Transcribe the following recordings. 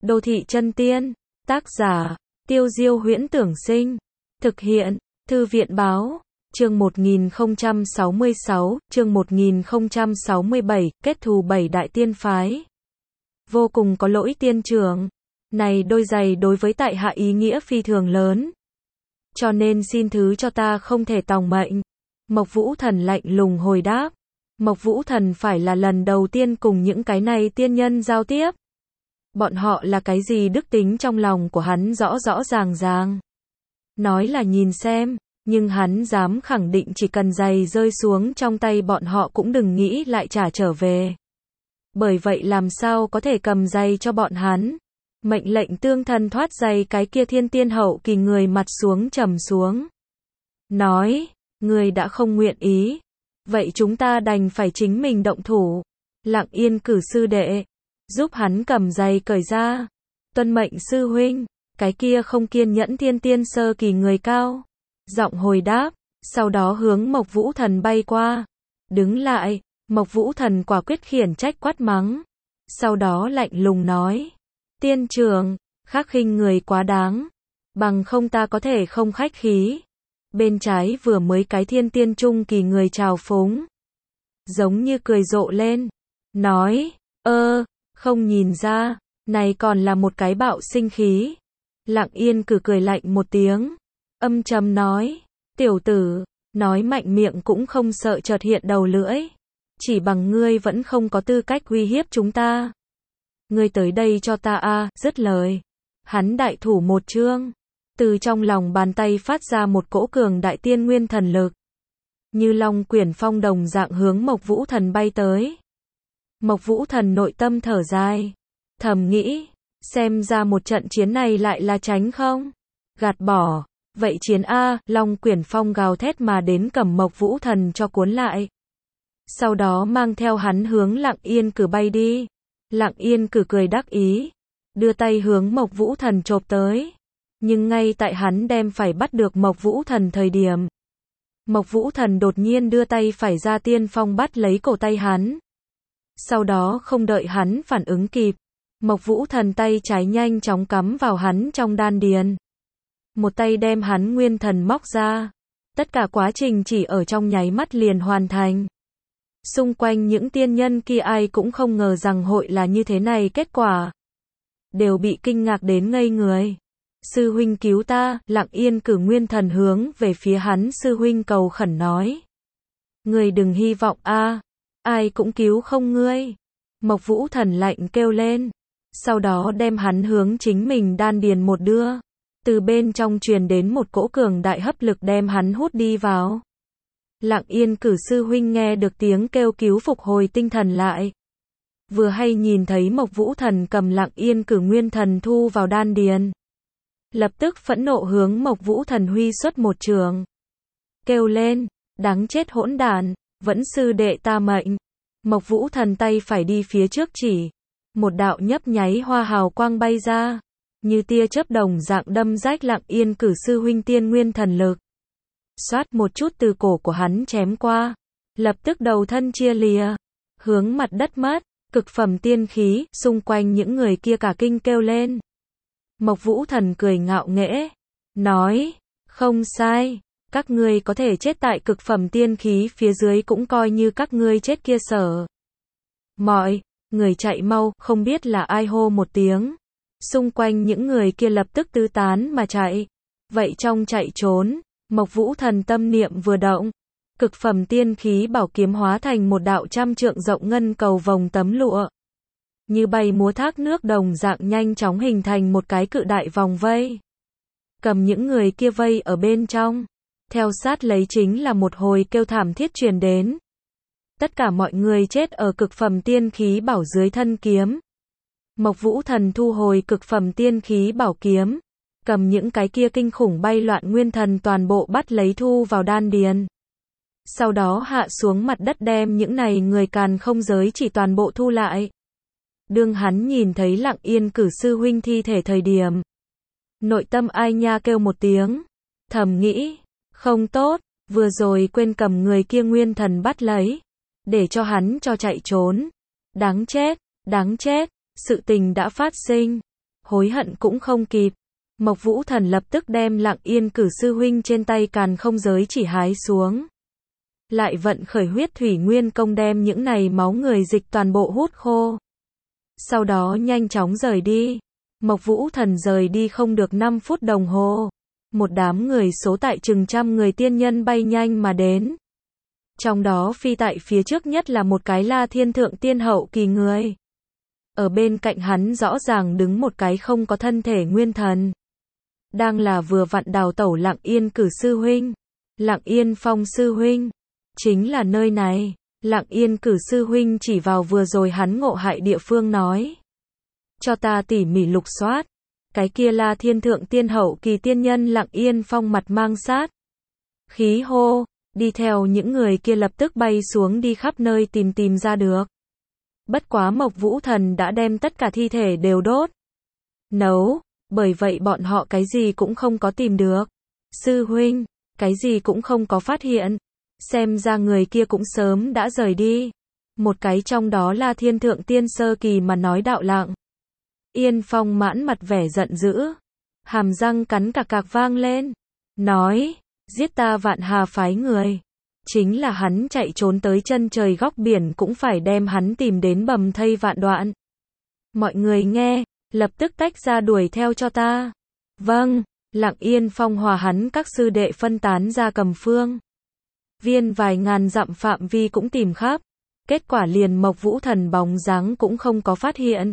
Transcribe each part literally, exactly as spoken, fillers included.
Đô thị chân tiên, tác giả, Tiêu Diêu Huyễn Tưởng Sinh, thực hiện, Thư viện Báo, chương một nghìn không trăm sáu mươi sáu, chương một nghìn không trăm sáu mươi bảy, kết thù bảy đại tiên phái. Vô cùng có lỗi tiên trưởng, này đôi giày đối với tại hạ ý nghĩa phi thường lớn. Cho nên xin thứ cho ta không thể tòng mệnh. Mộc Vũ Thần lạnh lùng hồi đáp. Mộc Vũ Thần phải là lần đầu tiên cùng những cái này tiên nhân giao tiếp. Bọn họ là cái gì đức tính trong lòng của hắn rõ rõ ràng ràng. Nói là nhìn xem, nhưng hắn dám khẳng định chỉ cần giày rơi xuống trong tay bọn họ cũng đừng nghĩ lại trả trở về. Bởi vậy làm sao có thể cầm giày cho bọn hắn. Mệnh lệnh tương thần thoát giày cái kia thiên tiên hậu kỳ người mặt xuống trầm xuống. Nói, người đã không nguyện ý. Vậy chúng ta đành phải chính mình động thủ. Lặng Yên cử sư đệ. Giúp hắn cầm giày cởi ra. Tuân mệnh sư huynh. Cái kia không kiên nhẫn thiên tiên sơ kỳ người cao. Giọng hồi đáp. Sau đó hướng Mộc Vũ Thần bay qua. Đứng lại. Mộc Vũ Thần quả quyết khiển trách quát mắng. Sau đó lạnh lùng nói. Tiên trưởng, khắc khinh người quá đáng. Bằng không ta có thể không khách khí. Bên trái vừa mới cái thiên tiên trung kỳ người trào phúng. Giống như cười rộ lên. Nói, ơ, không nhìn ra, này còn là một cái bạo sinh khí. Lặng Yên cử cười lạnh một tiếng. Âm trầm nói, tiểu tử, nói mạnh miệng cũng không sợ chợt hiện đầu lưỡi. Chỉ bằng ngươi vẫn không có tư cách uy hiếp chúng ta. Ngươi tới đây cho ta a, à, dứt lời. Hắn đại thủ một chương. Từ trong lòng bàn tay phát ra một cỗ cường đại tiên nguyên thần lực. Như long quyển phong đồng dạng hướng Mộc Vũ Thần bay tới. Mộc Vũ Thần nội tâm thở dài. Thầm nghĩ, xem ra một trận chiến này lại là tránh không? Gạt bỏ. Vậy chiến A, long quyển phong gào thét mà đến cầm Mộc Vũ Thần cho cuốn lại. Sau đó mang theo hắn hướng Lặng Yên cử bay đi. Lặng Yên cử cười đắc ý. Đưa tay hướng Mộc Vũ Thần chộp tới. Nhưng ngay tại hắn đem phải bắt được Mộc Vũ Thần thời điểm. Mộc Vũ Thần đột nhiên đưa tay phải ra tiên phong bắt lấy cổ tay hắn. Sau đó không đợi hắn phản ứng kịp. Mộc Vũ Thần tay trái nhanh chóng cắm vào hắn trong đan điền. Một tay đem hắn nguyên thần móc ra. Tất cả quá trình chỉ ở trong nháy mắt liền hoàn thành. Xung quanh những tiên nhân kia ai cũng không ngờ rằng hội là như thế này kết quả. Đều bị kinh ngạc đến ngây người. Sư huynh cứu ta, Lặng Yên cử nguyên thần hướng về phía hắn sư huynh cầu khẩn nói. Ngươi đừng hy vọng a, ai cũng cứu không ngươi. Mộc Vũ Thần lạnh kêu lên. Sau đó đem hắn hướng chính mình đan điền một đưa. Từ bên trong truyền đến một cỗ cường đại hấp lực đem hắn hút đi vào. Lặng Yên cử sư huynh nghe được tiếng kêu cứu phục hồi tinh thần lại. Vừa hay nhìn thấy Mộc Vũ Thần cầm Lặng Yên cử nguyên thần thu vào đan điền. Lập tức phẫn nộ hướng Mộc Vũ Thần huy xuất một trường. Kêu lên, đáng chết hỗn đản, vẫn sư đệ ta mệnh. Mộc Vũ Thần tay phải đi phía trước chỉ. Một đạo nhấp nháy hoa hào quang bay ra. Như tia chớp đồng dạng đâm rách Lặng Yên cử sư huynh tiên nguyên thần lực. Xoát một chút từ cổ của hắn chém qua. Lập tức đầu thân chia lìa. Hướng mặt đất mất. Cực phẩm tiên khí. Xung quanh những người kia cả kinh kêu lên. Mộc Vũ Thần cười ngạo nghễ. Nói. Không sai. Các ngươi có thể chết tại cực phẩm tiên khí phía dưới cũng coi như các ngươi chết kia sở. Mọi người chạy mau. Không biết là ai hô một tiếng. Xung quanh những người kia lập tức tứ tán mà chạy. Vậy trong chạy trốn. Mộc Vũ Thần tâm niệm vừa động, cực phẩm tiên khí bảo kiếm hóa thành một đạo trăm trượng rộng ngân cầu vòng tấm lụa. Như bay múa thác nước đồng dạng nhanh chóng hình thành một cái cự đại vòng vây. Cầm những người kia vây ở bên trong. Theo sát lấy chính là một hồi kêu thảm thiết truyền đến. Tất cả mọi người chết ở cực phẩm tiên khí bảo dưới thân kiếm. Mộc Vũ Thần thu hồi cực phẩm tiên khí bảo kiếm. Cầm những cái kia kinh khủng bay loạn nguyên thần toàn bộ bắt lấy thu vào đan điền. Sau đó hạ xuống mặt đất đem những này người càn không giới chỉ toàn bộ thu lại. Đương hắn nhìn thấy Lặng Yên cử sư huynh thi thể thời điểm. Nội tâm ai nha kêu một tiếng. Thầm nghĩ, không tốt, vừa rồi quên cầm người kia nguyên thần bắt lấy. Để cho hắn cho chạy trốn. Đáng chết, đáng chết, sự tình đã phát sinh. hối hận cũng không kịp. Mộc Vũ Thần lập tức đem Lặng Yên Cử sư huynh trên tay Càn Không Giới chỉ hái xuống. Lại vận khởi huyết thủy nguyên công đem những này máu người dịch toàn bộ hút khô. Sau đó nhanh chóng rời đi. Mộc Vũ Thần rời đi không được năm phút đồng hồ. Một đám người số tại chừng trăm người tiên nhân bay nhanh mà đến. Trong đó phi tại phía trước nhất là một cái La Thiên Thượng Tiên hậu kỳ người. Ở bên cạnh hắn rõ ràng đứng một cái không có thân thể nguyên thần. Đang là vừa vặn đào tẩu Lặng Yên Cử sư huynh. Lặng Yên Phong sư huynh. Chính là nơi này. Lặng Yên Cử sư huynh chỉ vào vừa rồi hắn ngộ hại địa phương nói. Cho ta tỉ mỉ lục soát. Cái kia La Thiên Thượng Tiên hậu kỳ tiên nhân Lặng Yên Phong mặt mang sát. Khí hô. Đi theo những người kia lập tức bay xuống đi khắp nơi tìm tìm ra được. Bất quá Mộc Vũ Thần đã đem tất cả thi thể đều đốt. Nấu. Bởi vậy bọn họ cái gì cũng không có tìm được. Sư huynh. Cái gì cũng không có phát hiện. Xem ra người kia cũng sớm đã rời đi. Một cái trong đó là Thiên Thượng Tiên sơ kỳ mà nói đạo Lặng Yên Phong mãn mặt vẻ giận dữ. Hàm răng cắn cạc cạc vang lên. Nói. Giết ta Vạn Hà phái người. Chính là hắn chạy trốn tới chân trời góc biển cũng phải đem hắn tìm đến bầm thây vạn đoạn. Mọi người nghe. Lập tức tách ra đuổi theo cho ta. Vâng. Lặng Yên Phong hòa hắn các sư đệ phân tán ra cầm phương viên vài ngàn dặm phạm vi cũng tìm khắp. Kết quả liền Mộc Vũ Thần bóng dáng cũng không có phát hiện.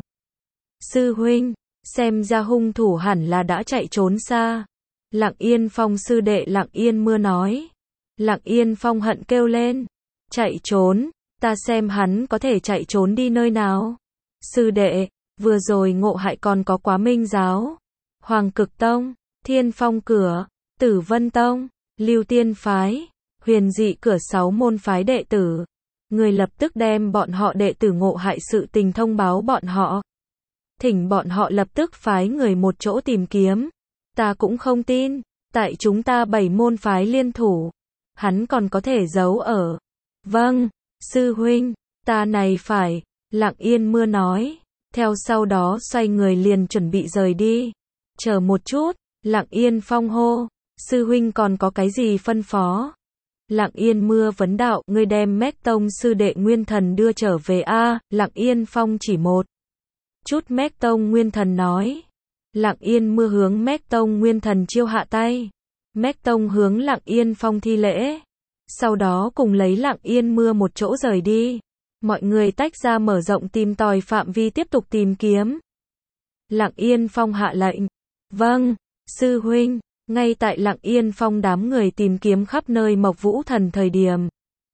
Sư huynh, xem ra hung thủ hẳn là đã chạy trốn xa. Lặng Yên Phong sư đệ Lặng Yên Mưa nói. Lặng Yên Phong hận kêu lên. Chạy trốn, ta xem hắn có thể chạy trốn đi nơi nào. Sư đệ, vừa rồi ngộ hại còn có Quá Minh giáo, Hoàng Cực Tông, Thiên Phong Cửa, Tử Vân Tông, Lưu Tiên Phái, Huyền Dị Cửa sáu môn phái đệ tử. Người lập tức đem bọn họ đệ tử ngộ hại sự tình thông báo bọn họ. Thỉnh bọn họ lập tức phái người một chỗ tìm kiếm. Ta cũng không tin, tại chúng ta bảy môn phái liên thủ, hắn còn có thể giấu ở. Vâng, sư huynh, ta này phải, Lặng Yên Mưa nói. Theo sau đó xoay người liền chuẩn bị rời đi. Chờ một chút, Lặng Yên Phong hô. Sư huynh còn có cái gì phân phó? Lặng Yên Mưa vấn đạo, ngươi đem Mét Tông sư đệ Nguyên Thần đưa trở về a. Lặng Yên Phong chỉ một chút Mét Tông Nguyên Thần nói. Lặng Yên Mưa hướng Mét Tông Nguyên Thần chiêu hạ tay. Mét Tông hướng Lặng Yên Phong thi lễ. Sau đó cùng lấy Lặng Yên Mưa một chỗ rời đi. Mọi người tách ra mở rộng tìm tòi phạm vi tiếp tục tìm kiếm. Lặng Yên Phong hạ lệnh. Vâng, sư huynh. Ngay tại Lặng Yên Phong đám người tìm kiếm khắp nơi Mộc Vũ Thần thời điểm.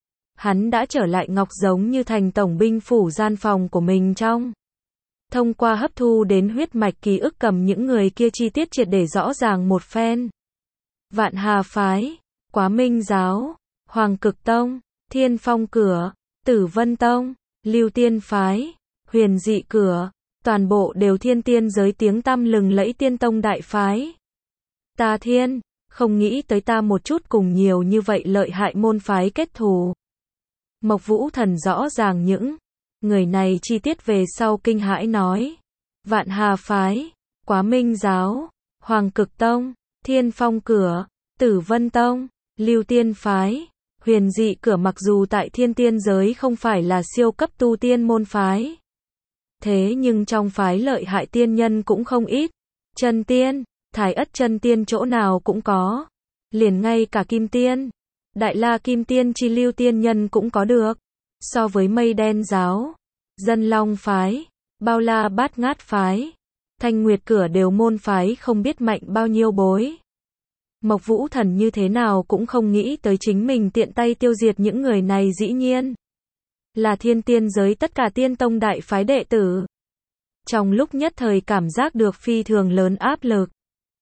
Hắn đã trở lại Ngọc giống như thành tổng binh phủ gian phòng của mình trong. Thông qua hấp thu đến huyết mạch ký ức cầm những người kia chi tiết triệt để rõ ràng một phen. Vạn Hà Phái, Quá Minh Giáo, Hoàng Cực Tông, Thiên Phong Cửa, Tử Vân Tông, Lưu Tiên Phái, Huyền Dị Cửa, toàn bộ đều thiên tiên giới tiếng tăm lừng lẫy tiên tông đại phái. Ta thiên, không nghĩ tới ta một chút cùng nhiều như vậy lợi hại môn phái kết thù. Mộc Vũ Thần rõ ràng những người này chi tiết về sau kinh hãi nói. Vạn Hà Phái, Quá Minh Giáo, Hoàng Cực Tông, Thiên Phong Cửa, Tử Vân Tông, Lưu Tiên Phái, Huyền Dị Cửa mặc dù tại thiên tiên giới không phải là siêu cấp tu tiên môn phái. Thế nhưng trong phái lợi hại tiên nhân cũng không ít. Chân tiên, Thái Ất chân tiên chỗ nào cũng có. Liền ngay cả Kim Tiên, Đại La Kim Tiên chi lưu tiên nhân cũng có được. So với Mây Đen Giáo, Dân Long Phái, Bao La Bát Ngát Phái, Thanh Nguyệt Cửa đều môn phái không biết mạnh bao nhiêu bối. Mộc Vũ Thần như thế nào cũng không nghĩ tới chính mình tiện tay tiêu diệt những người này dĩ nhiên là thiên tiên giới tất cả tiên tông đại phái đệ tử. Trong lúc nhất thời cảm giác được phi thường lớn áp lực.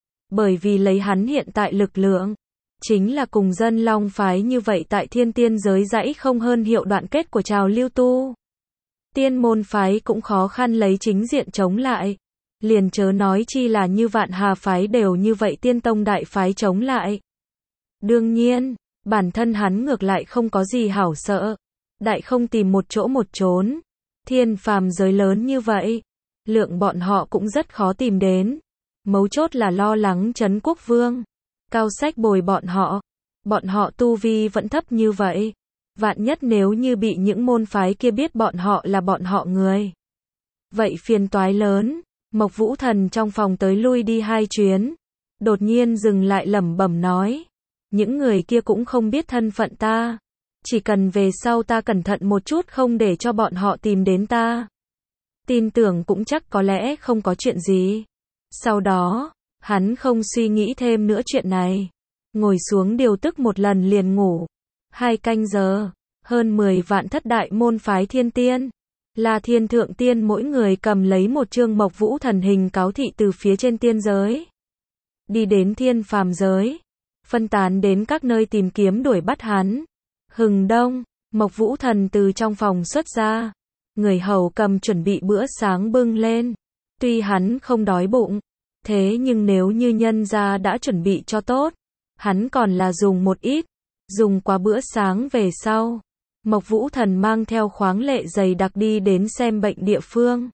Bởi vì lấy hắn hiện tại lực lượng, chính là cùng Dân Long Phái như vậy tại thiên tiên giới dãy không hơn hiệu đoạn kết của trào lưu tu. Tiên môn phái cũng khó khăn lấy chính diện chống lại. Liền chớ nói chi là như Vạn Hà Phái đều như vậy tiên tông đại phái chống lại. Đương nhiên, bản thân hắn ngược lại không có gì hảo sợ. Đại không tìm một chỗ một trốn. Thiên phàm giới lớn như vậy. lượng bọn họ cũng rất khó tìm đến. Mấu chốt là lo lắng Trấn Quốc Vương. Cao sách bồi bọn họ. Bọn họ tu vi vẫn thấp như vậy. Vạn nhất nếu như bị những môn phái kia biết bọn họ là bọn họ người. Vậy phiền toái lớn. Mộc Vũ Thần trong phòng tới lui đi hai chuyến. Đột nhiên dừng lại lẩm bẩm nói. Những người kia cũng không biết thân phận ta. Chỉ cần về sau ta cẩn thận một chút không để cho bọn họ tìm đến ta. Tin tưởng cũng chắc có lẽ không có chuyện gì. Sau đó, hắn không suy nghĩ thêm nữa chuyện này. Ngồi xuống điều tức một lần liền ngủ. Hai canh giờ, hơn mười vạn thất đại môn phái thiên tiên. Là thiên thượng tiên mỗi người cầm lấy một chương Mộc Vũ Thần hình cáo thị từ phía trên tiên giới. Đi đến thiên phàm giới. Phân tán đến các nơi tìm kiếm đuổi bắt hắn. Hừng đông, Mộc Vũ Thần từ trong phòng xuất ra. Người hầu cầm chuẩn bị bữa sáng bưng lên. Tuy hắn không đói bụng. Thế nhưng nếu như nhân gia đã chuẩn bị cho tốt. Hắn còn là dùng một ít. Dùng qua bữa sáng về sau. Mộc Vũ Thần mang theo khoáng lệ dày đặc đi đến xem bệnh địa phương.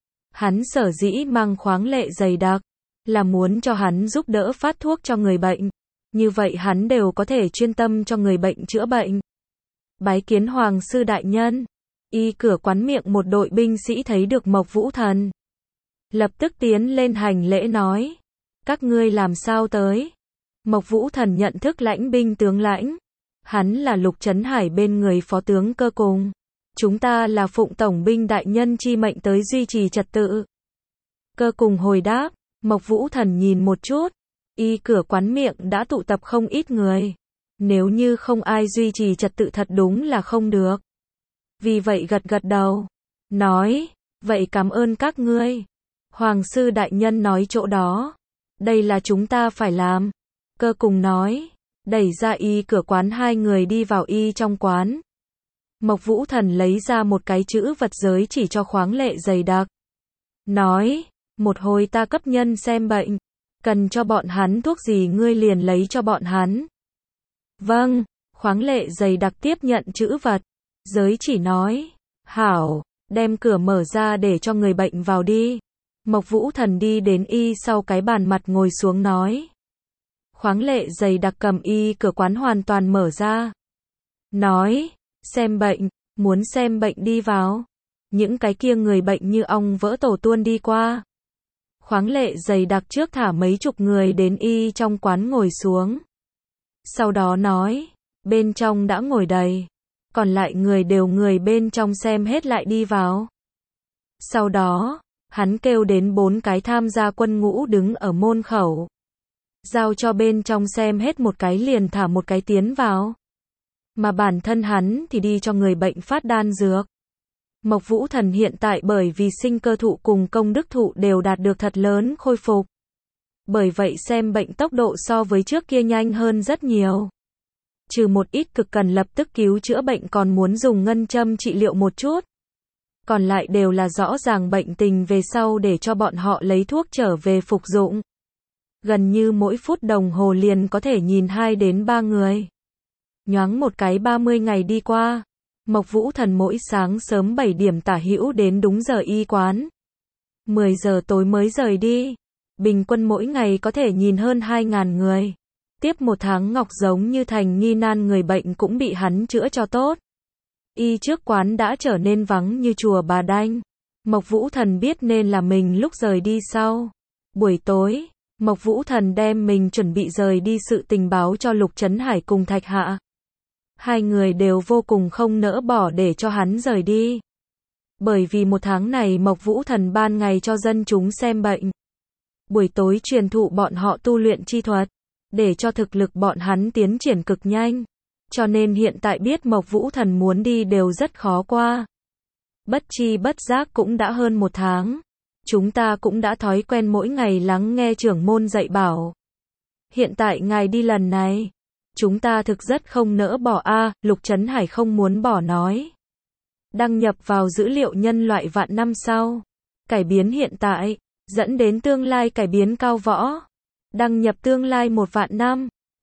Hắn sở dĩ mang khoáng lệ dày đặc. Là muốn cho hắn giúp đỡ phát thuốc cho người bệnh. Như vậy hắn đều có thể chuyên tâm cho người bệnh chữa bệnh. Bái kiến Hoàng sư đại nhân. Y cửa quán miệng một đội binh sĩ thấy được Mộc Vũ Thần. Lập tức tiến lên hành lễ nói. Các ngươi làm sao tới? Mộc Vũ Thần nhận thức lãnh binh tướng lãnh. Hắn là Lục Trấn Hải bên người phó tướng Cơ Cùng. Chúng ta là phụng tổng binh đại nhân chi mệnh tới duy trì trật tự. Cơ Cùng hồi đáp. Mộc Vũ Thần nhìn một chút. Y cửa quán miệng đã tụ tập không ít người. Nếu như không ai duy trì trật tự thật đúng là không được. Vì vậy gật gật đầu. Nói. Vậy cảm ơn các ngươi. Hoàng sư đại nhân nói chỗ đó. Đây là chúng ta phải làm. Cơ Cùng nói. Đẩy ra y cửa quán hai người đi vào y trong quán. Mộc Vũ Thần lấy ra một cái chữ vật giới chỉ cho khoáng lệ dày đặc. Nói. Một hồi ta cấp nhân xem bệnh. Cần cho bọn hắn thuốc gì ngươi liền lấy cho bọn hắn. Vâng. Khoáng lệ dày đặc tiếp nhận chữ vật. Giới chỉ nói. Hảo. Đem cửa mở ra để cho người bệnh vào đi. Mộc Vũ Thần đi đến y sau cái bàn mặt ngồi xuống nói. Khoáng lệ dày đặc cầm y cửa quán hoàn toàn mở ra. Nói. Xem bệnh. Muốn xem bệnh đi vào. Những cái kia người bệnh như ong vỡ tổ tuôn đi qua. Khoáng lệ dày đặc trước thả mấy chục người đến y trong quán ngồi xuống. Sau đó nói. Bên trong đã ngồi đầy. Còn lại người đều người bên trong xem hết lại đi vào. Sau đó, hắn kêu đến bốn cái tham gia quân ngũ đứng ở môn khẩu. Giao cho bên trong xem hết một cái liền thả một cái tiến vào. Mà bản thân hắn thì đi cho người bệnh phát đan dược. Mộc Vũ Thần hiện tại bởi vì sinh cơ thụ cùng công đức thụ đều đạt được thật lớn khôi phục. Bởi vậy xem bệnh tốc độ so với trước kia nhanh hơn rất nhiều. Trừ một ít cực cần lập tức cứu chữa bệnh còn muốn dùng ngân châm trị liệu một chút. Còn lại đều là rõ ràng bệnh tình về sau để cho bọn họ lấy thuốc trở về phục dụng. Gần như mỗi phút đồng hồ liền có thể nhìn hai đến ba người. Nhoáng một cái ba mươi ngày đi qua. Mộc Vũ Thần mỗi sáng sớm bảy điểm tả hữu đến đúng giờ y quán. mười giờ tối mới rời đi. Bình quân mỗi ngày có thể nhìn hơn hai ngàn người. Tiếp một tháng ngọc giống như thành nghi nan người bệnh cũng bị hắn chữa cho tốt. Y trước quán đã trở nên vắng như chùa Bà Đanh. Mộc Vũ Thần biết nên là mình lúc rời đi sau. Buổi tối, Mộc Vũ Thần đem mình chuẩn bị rời đi sự tình báo cho Lục Trấn Hải cùng Thạch Hạ. Hai người đều vô cùng không nỡ bỏ để cho hắn rời đi. Bởi vì một tháng này Mộc Vũ Thần ban ngày cho dân chúng xem bệnh. Buổi tối truyền thụ bọn họ tu luyện chi thuật. Để cho thực lực bọn hắn tiến triển cực nhanh. Cho nên hiện tại biết Mộc Vũ Thần muốn đi đều rất khó qua. Bất chi bất giác cũng đã hơn một tháng. Chúng ta cũng đã thói quen mỗi ngày lắng nghe trưởng môn dạy bảo. Hiện tại ngài đi lần này. Chúng ta thực rất không nỡ bỏ a à, Lục Trấn Hải không muốn bỏ nói. Đăng nhập vào dữ liệu nhân loại vạn năm sau. Cải biến hiện tại. Dẫn đến tương lai cải biến cao võ. Đăng nhập tương lai một vạn năm.